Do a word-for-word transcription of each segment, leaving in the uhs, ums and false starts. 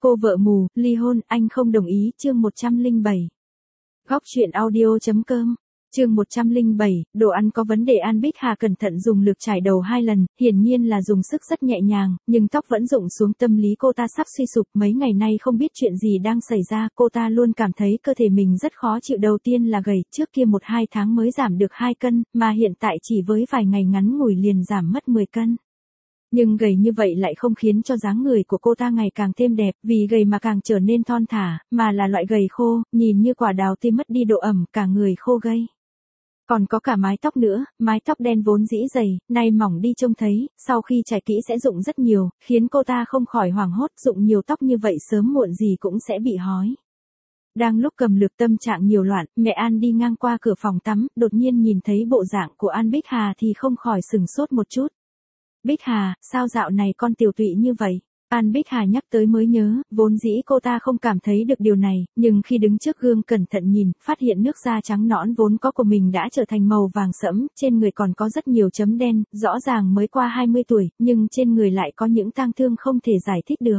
Cô vợ mù, ly hôn, anh không đồng ý, chương một trăm lẻ bảy. Góc truyện audio.com, chương một trăm lẻ bảy, đồ ăn có vấn đề. An Bích Hà cẩn thận dùng lược chải đầu hai lần, hiển nhiên là dùng sức rất nhẹ nhàng, nhưng tóc vẫn rụng xuống. Tâm lý cô ta sắp suy sụp, mấy ngày nay không biết chuyện gì đang xảy ra, cô ta luôn cảm thấy cơ thể mình rất khó chịu. Đầu tiên là gầy, trước kia một hai tháng mới giảm được hai cân, mà hiện tại chỉ với vài ngày ngắn ngủi liền giảm mất mười cân. Nhưng gầy như vậy lại không khiến cho dáng người của cô ta ngày càng thêm đẹp, vì gầy mà càng trở nên thon thả, mà là loại gầy khô, nhìn như quả đào tươi mất đi độ ẩm, cả người khô gầy. Còn có cả mái tóc nữa, mái tóc đen vốn dĩ dày, nay mỏng đi trông thấy, sau khi chải kỹ sẽ rụng rất nhiều, khiến cô ta không khỏi hoảng hốt. Rụng nhiều tóc như vậy sớm muộn gì cũng sẽ bị hói. Đang lúc cầm lược tâm trạng nhiều loạn, mẹ An đi ngang qua cửa phòng tắm, đột nhiên nhìn thấy bộ dạng của An Bích Hà thì không khỏi sừng sốt một chút. Bích Hà, sao dạo này con tiều tụy như vậy? An Bích Hà nhắc tới mới nhớ, vốn dĩ cô ta không cảm thấy được điều này, nhưng khi đứng trước gương cẩn thận nhìn, phát hiện nước da trắng nõn vốn có của mình đã trở thành màu vàng sẫm, trên người còn có rất nhiều chấm đen, rõ ràng mới qua hai mươi tuổi, nhưng trên người lại có những tang thương không thể giải thích được.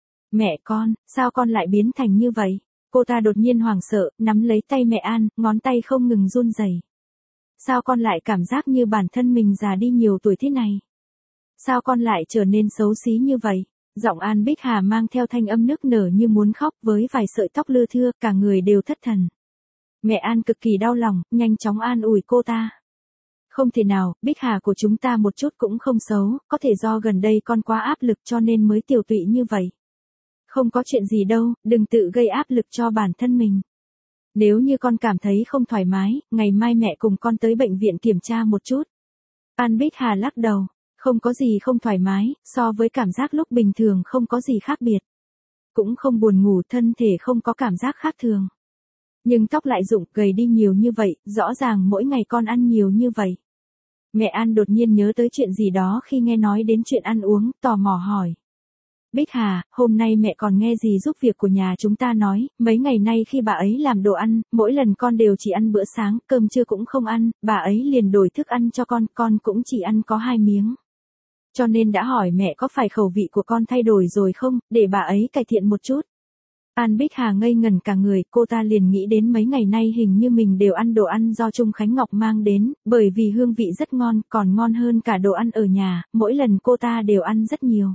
Mẹ con, sao con lại biến thành như vậy? Cô ta đột nhiên hoảng sợ, nắm lấy tay mẹ An, ngón tay không ngừng run rẩy. Sao con lại cảm giác như bản thân mình già đi nhiều tuổi thế này? Sao con lại trở nên xấu xí như vậy? Giọng An Bích Hà mang theo thanh âm nức nở như muốn khóc, với vài sợi tóc lưa thưa, cả người đều thất thần. Mẹ An cực kỳ đau lòng, nhanh chóng an ủi cô ta. Không thể nào, Bích Hà của chúng ta một chút cũng không xấu, có thể do gần đây con quá áp lực cho nên mới tiều tụy như vậy. Không có chuyện gì đâu, đừng tự gây áp lực cho bản thân mình. Nếu như con cảm thấy không thoải mái, ngày mai mẹ cùng con tới bệnh viện kiểm tra một chút. An Bích Hà lắc đầu. Không có gì không thoải mái, so với cảm giác lúc bình thường không có gì khác biệt. Cũng không buồn ngủ, thân thể không có cảm giác khác thường. Nhưng tóc lại rụng, gầy đi nhiều như vậy, rõ ràng mỗi ngày con ăn nhiều như vậy. Mẹ An đột nhiên nhớ tới chuyện gì đó khi nghe nói đến chuyện ăn uống, tò mò hỏi. Bích Hà, hôm nay mẹ còn nghe gì giúp việc của nhà chúng ta nói, mấy ngày nay khi bà ấy làm đồ ăn, mỗi lần con đều chỉ ăn bữa sáng, cơm trưa cũng không ăn, bà ấy liền đổi thức ăn cho con, con cũng chỉ ăn có hai miếng. Cho nên đã hỏi mẹ có phải khẩu vị của con thay đổi rồi không, để bà ấy cải thiện một chút. An Bích Hà ngây ngẩn cả người, cô ta liền nghĩ đến mấy ngày nay hình như mình đều ăn đồ ăn do Trung Khánh Ngọc mang đến, bởi vì hương vị rất ngon, còn ngon hơn cả đồ ăn ở nhà, mỗi lần cô ta đều ăn rất nhiều.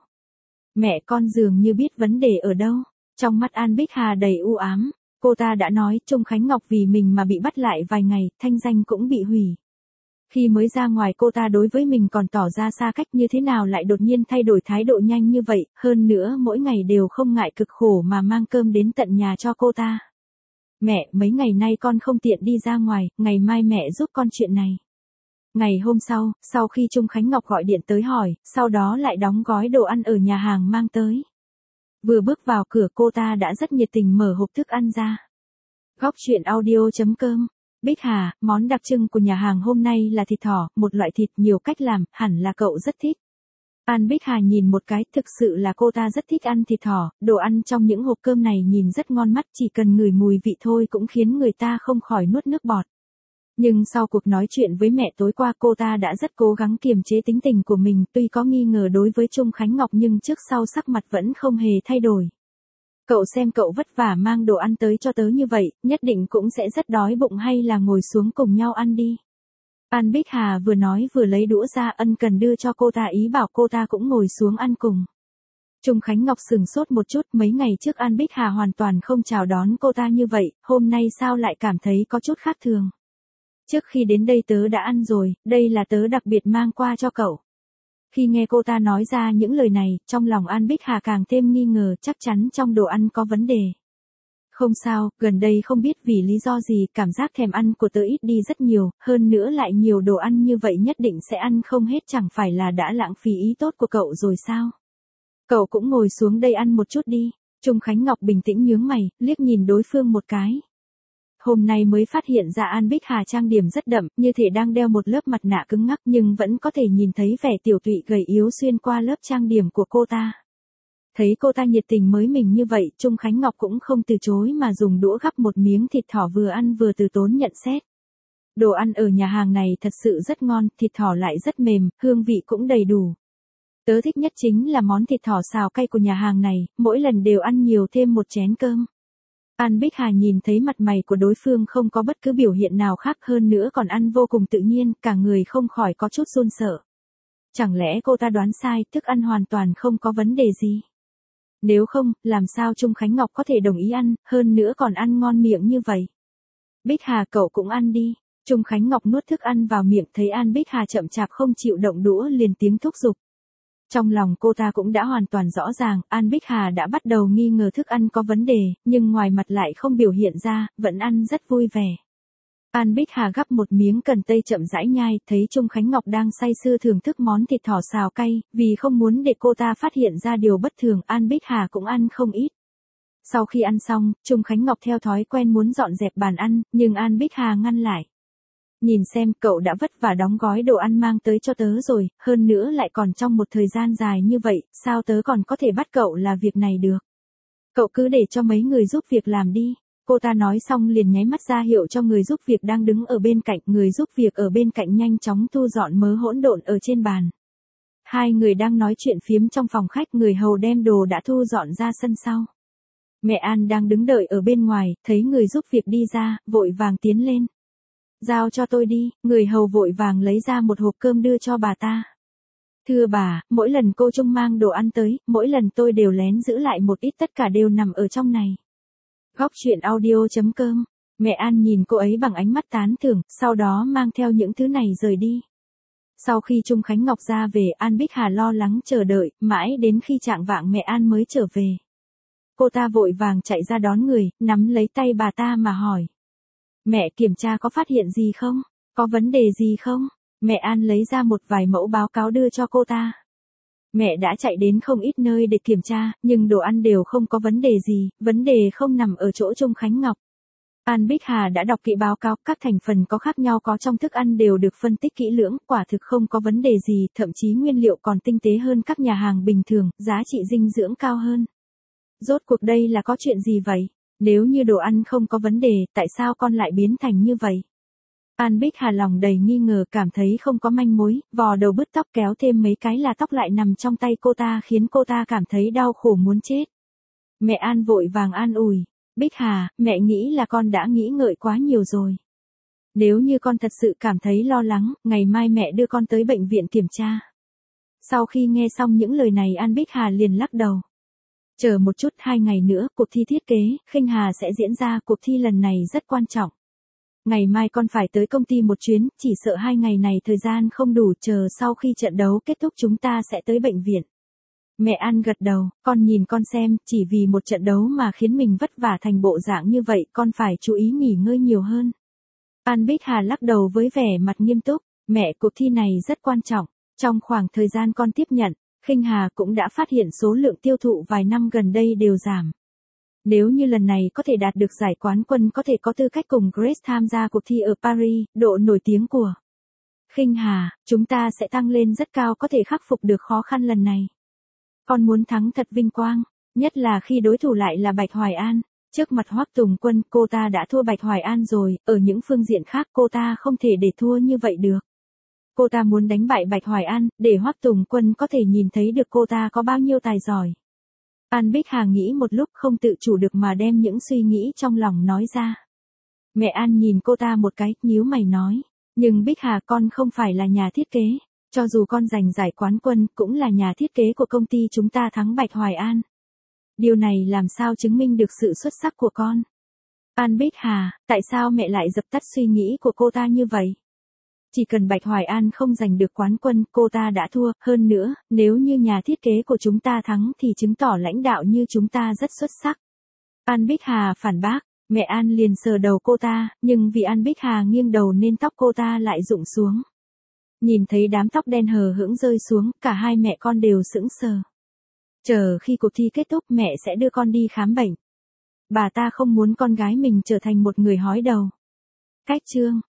Mẹ con dường như biết vấn đề ở đâu, trong mắt An Bích Hà đầy u ám, cô ta đã nói Trung Khánh Ngọc vì mình mà bị bắt lại vài ngày, thanh danh cũng bị hủy. Khi mới ra ngoài cô ta đối với mình còn tỏ ra xa cách, như thế nào lại đột nhiên thay đổi thái độ nhanh như vậy, hơn nữa mỗi ngày đều không ngại cực khổ mà mang cơm đến tận nhà cho cô ta. Mẹ, mấy ngày nay con không tiện đi ra ngoài, ngày mai mẹ giúp con chuyện này. Ngày hôm sau, sau khi Trung Khánh Ngọc gọi điện tới hỏi, sau đó lại đóng gói đồ ăn ở nhà hàng mang tới. Vừa bước vào cửa cô ta đã rất nhiệt tình mở hộp thức ăn ra. Góc truyện audio.com. Bích Hà, món đặc trưng của nhà hàng hôm nay là thịt thỏ, một loại thịt nhiều cách làm, hẳn là cậu rất thích. An Bích Hà nhìn một cái, thực sự là cô ta rất thích ăn thịt thỏ, đồ ăn trong những hộp cơm này nhìn rất ngon mắt, chỉ cần ngửi mùi vị thôi cũng khiến người ta không khỏi nuốt nước bọt. Nhưng sau cuộc nói chuyện với mẹ tối qua cô ta đã rất cố gắng kiềm chế tính tình của mình, tuy có nghi ngờ đối với Trung Khánh Ngọc nhưng trước sau sắc mặt vẫn không hề thay đổi. Cậu xem cậu vất vả mang đồ ăn tới cho tớ như vậy, nhất định cũng sẽ rất đói bụng, hay là ngồi xuống cùng nhau ăn đi. An Bích Hà vừa nói vừa lấy đũa ra ân cần đưa cho cô ta, ý bảo cô ta cũng ngồi xuống ăn cùng. Trung Khánh Ngọc sừng sốt một chút, mấy ngày trước An Bích Hà hoàn toàn không chào đón cô ta như vậy, hôm nay sao lại cảm thấy có chút khác thường. Trước khi đến đây tớ đã ăn rồi, đây là tớ đặc biệt mang qua cho cậu. Khi nghe cô ta nói ra những lời này, trong lòng An Bích Hà càng thêm nghi ngờ, chắc chắn trong đồ ăn có vấn đề. Không sao, gần đây không biết vì lý do gì, cảm giác thèm ăn của tớ ít đi rất nhiều, hơn nữa lại nhiều đồ ăn như vậy nhất định sẽ ăn không hết, chẳng phải là đã lãng phí ý tốt của cậu rồi sao? Cậu cũng ngồi xuống đây ăn một chút đi. Trung Khánh Ngọc bình tĩnh nhướng mày, liếc nhìn đối phương một cái. Hôm nay mới phát hiện ra An Bích Hà trang điểm rất đậm, như thể đang đeo một lớp mặt nạ cứng ngắc, nhưng vẫn có thể nhìn thấy vẻ tiểu tụy gầy yếu xuyên qua lớp trang điểm của cô ta. Thấy cô ta nhiệt tình mới mình như vậy, Trung Khánh Ngọc cũng không từ chối mà dùng đũa gắp một miếng thịt thỏ, vừa ăn vừa từ tốn nhận xét. Đồ ăn ở nhà hàng này thật sự rất ngon, thịt thỏ lại rất mềm, hương vị cũng đầy đủ. Tớ thích nhất chính là món thịt thỏ xào cay của nhà hàng này, mỗi lần đều ăn nhiều thêm một chén cơm. An Bích Hà nhìn thấy mặt mày của đối phương không có bất cứ biểu hiện nào khác hơn nữa còn ăn vô cùng tự nhiên, cả người không khỏi có chút run sợ. Chẳng lẽ cô ta đoán sai, thức ăn hoàn toàn không có vấn đề gì? Nếu không, làm sao Trung Khánh Ngọc có thể đồng ý ăn, hơn nữa còn ăn ngon miệng như vậy? Bích Hà cậu cũng ăn đi. Trung Khánh Ngọc nuốt thức ăn vào miệng thấy An Bích Hà chậm chạp không chịu động đũa liền tiếng thúc giục. Trong lòng cô ta cũng đã hoàn toàn rõ ràng, An Bích Hà đã bắt đầu nghi ngờ thức ăn có vấn đề, nhưng ngoài mặt lại không biểu hiện ra, vẫn ăn rất vui vẻ. An Bích Hà gắp một miếng cần tây chậm rãi nhai, thấy Trung Khánh Ngọc đang say sưa thưởng thức món thịt thỏ xào cay, vì không muốn để cô ta phát hiện ra điều bất thường, An Bích Hà cũng ăn không ít. Sau khi ăn xong, Trung Khánh Ngọc theo thói quen muốn dọn dẹp bàn ăn, nhưng An Bích Hà ngăn lại. Nhìn xem, cậu đã vất vả đóng gói đồ ăn mang tới cho tớ rồi, hơn nữa lại còn trong một thời gian dài như vậy, sao tớ còn có thể bắt cậu là việc này được? Cậu cứ để cho mấy người giúp việc làm đi. Cô ta nói xong liền nháy mắt ra hiệu cho người giúp việc đang đứng ở bên cạnh, người giúp việc ở bên cạnh nhanh chóng thu dọn mớ hỗn độn ở trên bàn. Hai người đang nói chuyện phiếm trong phòng khách, người hầu đem đồ đã thu dọn ra sân sau. Mẹ An đang đứng đợi ở bên ngoài, thấy người giúp việc đi ra, vội vàng tiến lên. Giao cho tôi đi, người hầu vội vàng lấy ra một hộp cơm đưa cho bà ta. Thưa bà, mỗi lần cô Trung mang đồ ăn tới, mỗi lần tôi đều lén giữ lại một ít, tất cả đều nằm ở trong này. Góc chuyện audio chấm com. Mẹ An nhìn cô ấy bằng ánh mắt tán thưởng, sau đó mang theo những thứ này rời đi. Sau khi Trung Khánh Ngọc ra về, An Bích Hà lo lắng chờ đợi, mãi đến khi chạng vạng mẹ An mới trở về. Cô ta vội vàng chạy ra đón người, nắm lấy tay bà ta mà hỏi. Mẹ kiểm tra có phát hiện gì không? Có vấn đề gì không? Mẹ An lấy ra một vài mẫu báo cáo đưa cho cô ta. Mẹ đã chạy đến không ít nơi để kiểm tra, nhưng đồ ăn đều không có vấn đề gì, vấn đề không nằm ở chỗ Trung Khánh Ngọc. An Bích Hà đã đọc kỹ báo cáo, các thành phần có khác nhau có trong thức ăn đều được phân tích kỹ lưỡng, quả thực không có vấn đề gì, thậm chí nguyên liệu còn tinh tế hơn các nhà hàng bình thường, giá trị dinh dưỡng cao hơn. Rốt cuộc đây là có chuyện gì vậy? Nếu như đồ ăn không có vấn đề, tại sao con lại biến thành như vậy? An Bích Hà lòng đầy nghi ngờ, cảm thấy không có manh mối, vò đầu bứt tóc kéo thêm mấy cái là tóc lại nằm trong tay cô ta, khiến cô ta cảm thấy đau khổ muốn chết. Mẹ An vội vàng an ủi. Bích Hà, mẹ nghĩ là con đã nghĩ ngợi quá nhiều rồi. Nếu như con thật sự cảm thấy lo lắng, ngày mai mẹ đưa con tới bệnh viện kiểm tra. Sau khi nghe xong những lời này, An Bích Hà liền lắc đầu. Chờ một chút, hai ngày nữa, cuộc thi thiết kế, Khinh Hà sẽ diễn ra, cuộc thi lần này rất quan trọng. Ngày mai con phải tới công ty một chuyến, chỉ sợ hai ngày này thời gian không đủ, chờ sau khi trận đấu kết thúc chúng ta sẽ tới bệnh viện. Mẹ An gật đầu, con nhìn con xem, chỉ vì một trận đấu mà khiến mình vất vả thành bộ dạng như vậy, con phải chú ý nghỉ ngơi nhiều hơn. An Bích Hà lắc đầu với vẻ mặt nghiêm túc, mẹ, cuộc thi này rất quan trọng, trong khoảng thời gian con tiếp nhận, Khinh Hà cũng đã phát hiện số lượng tiêu thụ vài năm gần đây đều giảm. Nếu như lần này có thể đạt được giải quán quân, có thể có tư cách cùng Grace tham gia cuộc thi ở Paris, độ nổi tiếng của Khinh Hà, chúng ta sẽ tăng lên rất cao, có thể khắc phục được khó khăn lần này. Con muốn thắng thật vinh quang, nhất là khi đối thủ lại là Bạch Hoài An. Trước mặt Hoắc Tùng Quân, cô ta đã thua Bạch Hoài An rồi, ở những phương diện khác cô ta không thể để thua như vậy được. Cô ta muốn đánh bại Bạch Hoài An, để Hoắc Tùng Quân có thể nhìn thấy được cô ta có bao nhiêu tài giỏi. An Bích Hà nghĩ một lúc không tự chủ được mà đem những suy nghĩ trong lòng nói ra. Mẹ An nhìn cô ta một cái, nhíu mày nói. Nhưng Bích Hà, con không phải là nhà thiết kế. Cho dù con giành giải quán quân, cũng là nhà thiết kế của công ty chúng ta thắng Bạch Hoài An. Điều này làm sao chứng minh được sự xuất sắc của con? An Bích Hà, tại sao mẹ lại dập tắt suy nghĩ của cô ta như vậy? Chỉ cần Bạch Hoài An không giành được quán quân, cô ta đã thua, hơn nữa, nếu như nhà thiết kế của chúng ta thắng thì chứng tỏ lãnh đạo như chúng ta rất xuất sắc. An Bích Hà phản bác, mẹ An liền sờ đầu cô ta, nhưng vì An Bích Hà nghiêng đầu nên tóc cô ta lại rụng xuống. Nhìn thấy đám tóc đen hờ hững rơi xuống, cả hai mẹ con đều sững sờ. Chờ khi cuộc thi kết thúc mẹ sẽ đưa con đi khám bệnh. Bà ta không muốn con gái mình trở thành một người hói đầu. Cách chương